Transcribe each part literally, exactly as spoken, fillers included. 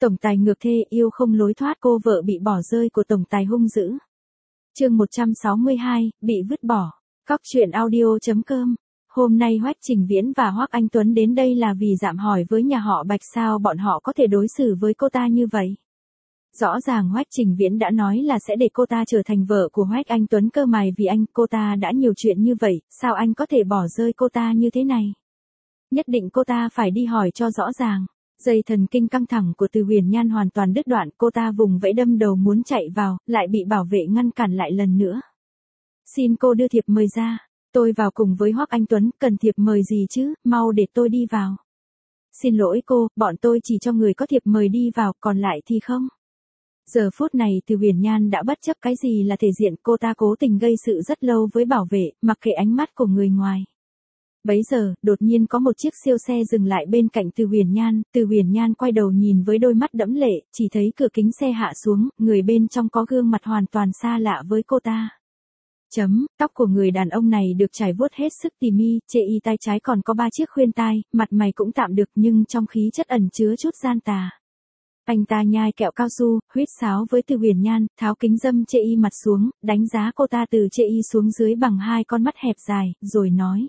Tổng tài ngược thê yêu không lối thoát, cô vợ bị bỏ rơi của tổng tài hung dữ. Chương một trăm sáu mươi hai, bị vứt bỏ. Cóc truyện audio chấm com. Hôm nay Hoắc Trình Viễn và Hoắc Anh Tuấn đến đây là vì dạm hỏi với nhà họ Bạch sao bọn họ có thể đối xử với cô ta như vậy. Rõ ràng Hoắc Trình Viễn đã nói là sẽ để cô ta trở thành vợ của Hoắc Anh Tuấn cơ mày, vì anh cô ta đã nhiều chuyện như vậy, sao anh có thể bỏ rơi cô ta như thế này? Nhất định cô ta phải đi hỏi cho rõ ràng. Dây thần kinh căng thẳng của Từ Huyền Nhan hoàn toàn đứt đoạn, cô ta vùng vẫy đâm đầu muốn chạy vào, lại bị bảo vệ ngăn cản lại lần nữa. Xin cô đưa thiệp mời ra, tôi vào cùng với Hoắc Anh Tuấn, cần thiệp mời gì chứ, mau để tôi đi vào. Xin lỗi cô, bọn tôi chỉ cho người có thiệp mời đi vào, còn lại thì không. Giờ phút này Từ Huyền Nhan đã bất chấp cái gì là thể diện, cô ta cố tình gây sự rất lâu với bảo vệ, mặc kệ ánh mắt của người ngoài. Bấy giờ, đột nhiên có một chiếc siêu xe dừng lại bên cạnh Từ Huyền Nhan, Từ Huyền Nhan quay đầu nhìn với đôi mắt đẫm lệ, chỉ thấy cửa kính xe hạ xuống, người bên trong có gương mặt hoàn toàn xa lạ với cô ta. Chấm, tóc của người đàn ông này được trải vuốt hết sức tỉ mỉ, chê y tay trái còn có ba chiếc khuyên tai, mặt mày cũng tạm được nhưng trong khí chất ẩn chứa chút gian tà. Anh ta nhai kẹo cao su, huýt sáo với Từ Huyền Nhan, tháo kính râm chê y mặt xuống, đánh giá cô ta từ chê y xuống dưới bằng hai con mắt hẹp dài, rồi nói.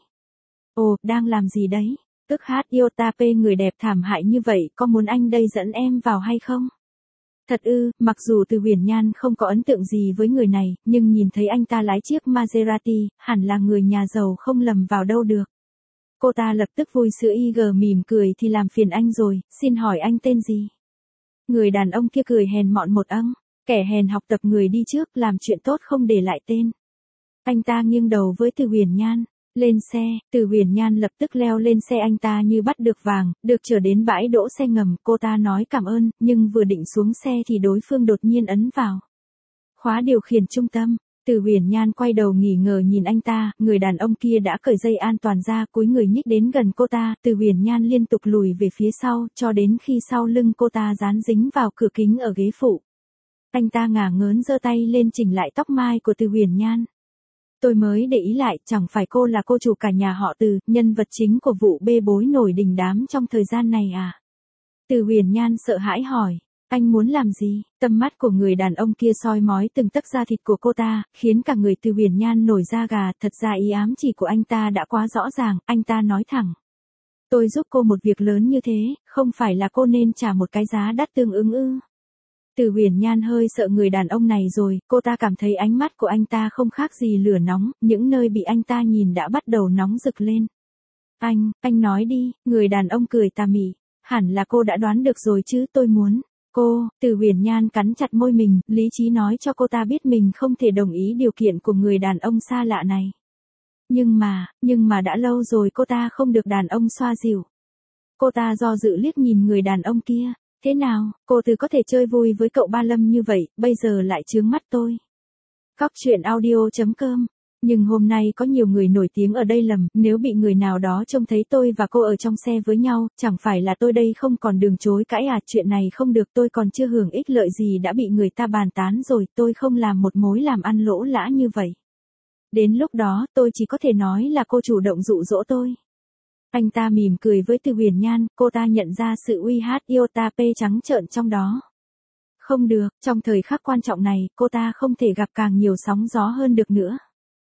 Ồ, đang làm gì đấy? Tức hát yêu ta pê người đẹp thảm hại như vậy, có muốn anh đây dẫn em vào hay không? Thật ư, mặc dù Từ Huyền Nhan không có ấn tượng gì với người này, nhưng nhìn thấy anh ta lái chiếc Maserati, hẳn là người nhà giàu không lầm vào đâu được. Cô ta lập tức vui sữa y gờ mỉm cười, thì làm phiền anh rồi, xin hỏi anh tên gì? Người đàn ông kia cười hèn mọn một âng, kẻ hèn học tập người đi trước, làm chuyện tốt không để lại tên. Anh ta nghiêng đầu với Từ Huyền Nhan. Lên xe, Từ Huyền Nhan lập tức leo lên xe anh ta như bắt được vàng, được chở đến bãi đỗ xe ngầm, cô ta nói cảm ơn, nhưng vừa định xuống xe thì đối phương đột nhiên ấn vào khóa điều khiển trung tâm. Từ Huyền Nhan quay đầu nghỉ ngờ nhìn anh ta, người đàn ông kia đã cởi dây an toàn ra, cúi người nhích đến gần cô ta, Từ Huyền Nhan liên tục lùi về phía sau, cho đến khi sau lưng cô ta dán dính vào cửa kính ở ghế phụ. Anh ta ngả ngớn giơ tay lên chỉnh lại tóc mai của Từ Huyền Nhan. Tôi mới để ý lại, chẳng phải cô là cô chủ cả nhà họ Từ, nhân vật chính của vụ bê bối nổi đình đám trong thời gian này à? Từ Huyền Nhan sợ hãi hỏi, anh muốn làm gì? Tầm mắt của người đàn ông kia soi mói từng tấc da thịt của cô ta, khiến cả người Từ Huyền Nhan nổi da gà, thật ra ý ám chỉ của anh ta đã quá rõ ràng, anh ta nói thẳng. Tôi giúp cô một việc lớn như thế, không phải là cô nên trả một cái giá đắt tương ứng ư? Từ Huyền Nhan hơi sợ người đàn ông này rồi, cô ta cảm thấy ánh mắt của anh ta không khác gì lửa nóng, những nơi bị anh ta nhìn đã bắt đầu nóng rực lên. Anh, anh nói đi, người đàn ông cười tà mị, hẳn là cô đã đoán được rồi chứ, tôi muốn. Cô, Từ Huyền Nhan cắn chặt môi mình, lý trí nói cho cô ta biết mình không thể đồng ý điều kiện của người đàn ông xa lạ này. Nhưng mà, nhưng mà đã lâu rồi cô ta không được đàn ông xoa dịu. Cô ta do dự liếc nhìn người đàn ông kia. Thế nào, cô Từ có thể chơi vui với cậu Ba Lâm như vậy, bây giờ lại chướng mắt tôi. Cóc truyện audio chấm com. Nhưng hôm nay có nhiều người nổi tiếng ở đây lầm, nếu bị người nào đó trông thấy tôi và cô ở trong xe với nhau, chẳng phải là tôi đây không còn đường chối cãi à, chuyện này không được, tôi còn chưa hưởng ích lợi gì đã bị người ta bàn tán rồi, tôi không làm một mối làm ăn lỗ lã như vậy. Đến lúc đó, tôi chỉ có thể nói là cô chủ động dụ dỗ tôi. Anh ta mỉm cười với Từ Huyền Nhan, cô ta nhận ra sự uy hát yêu ta pê trắng trợn trong đó. Không được, trong thời khắc quan trọng này, cô ta không thể gặp càng nhiều sóng gió hơn được nữa.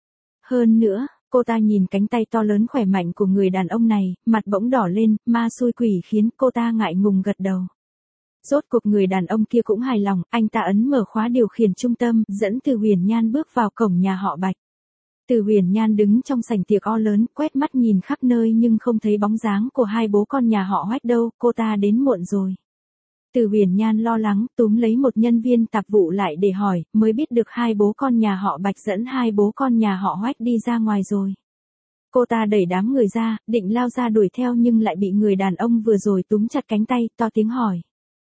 Hơn nữa, cô ta nhìn cánh tay to lớn khỏe mạnh của người đàn ông này, mặt bỗng đỏ lên, ma xui quỷ khiến cô ta ngại ngùng gật đầu. Rốt cuộc người đàn ông kia cũng hài lòng, anh ta ấn mở khóa điều khiển trung tâm, dẫn Từ Huyền Nhan bước vào cổng nhà họ Bạch. Từ Huyền Nhan đứng trong sảnh tiệc o lớn, quét mắt nhìn khắp nơi nhưng không thấy bóng dáng của hai bố con nhà họ Hoắc đâu, cô ta đến muộn rồi. Từ Huyền Nhan lo lắng, túm lấy một nhân viên tạp vụ lại để hỏi, mới biết được hai bố con nhà họ Bạch dẫn hai bố con nhà họ Hoắc đi ra ngoài rồi. Cô ta đẩy đám người ra, định lao ra đuổi theo nhưng lại bị người đàn ông vừa rồi túm chặt cánh tay, to tiếng hỏi.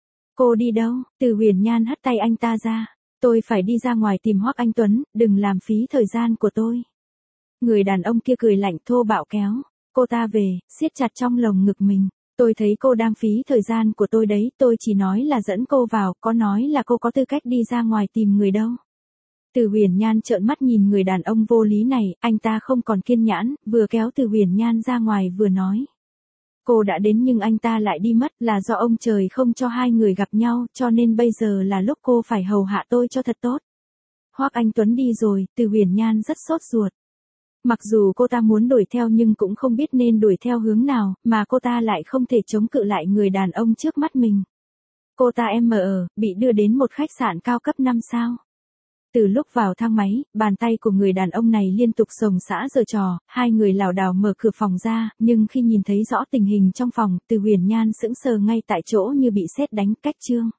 Cô đi đâu? Từ Huyền Nhan hất tay anh ta ra. Tôi phải đi ra ngoài tìm Hoắc Anh Tuấn, đừng làm phí thời gian của tôi. Người đàn ông kia cười lạnh thô bạo kéo cô ta về, siết chặt trong lồng ngực mình. Tôi thấy cô đang phí thời gian của tôi đấy, tôi chỉ nói là dẫn cô vào, có nói là cô có tư cách đi ra ngoài tìm người đâu. Từ Huyền Nhan trợn mắt nhìn người đàn ông vô lý này, anh ta không còn kiên nhẫn, vừa kéo Từ Huyền Nhan ra ngoài vừa nói. Cô đã đến nhưng anh ta lại đi mất, là do ông trời không cho hai người gặp nhau, cho nên bây giờ là lúc cô phải hầu hạ tôi cho thật tốt. Hoắc Anh Tuấn đi rồi, Từ Huyền Nhan rất sốt ruột. Mặc dù cô ta muốn đuổi theo nhưng cũng không biết nên đuổi theo hướng nào, mà cô ta lại không thể chống cự lại người đàn ông trước mắt mình. Cô ta em mờ, bị đưa đến một khách sạn cao cấp năm sao. Từ lúc vào thang máy, bàn tay của người đàn ông này liên tục sồng sã giở trò, hai người lảo đảo mở cửa phòng ra, nhưng khi nhìn thấy rõ tình hình trong phòng, Từ Huyền Nhan sững sờ ngay tại chỗ như bị sét đánh, cách chương.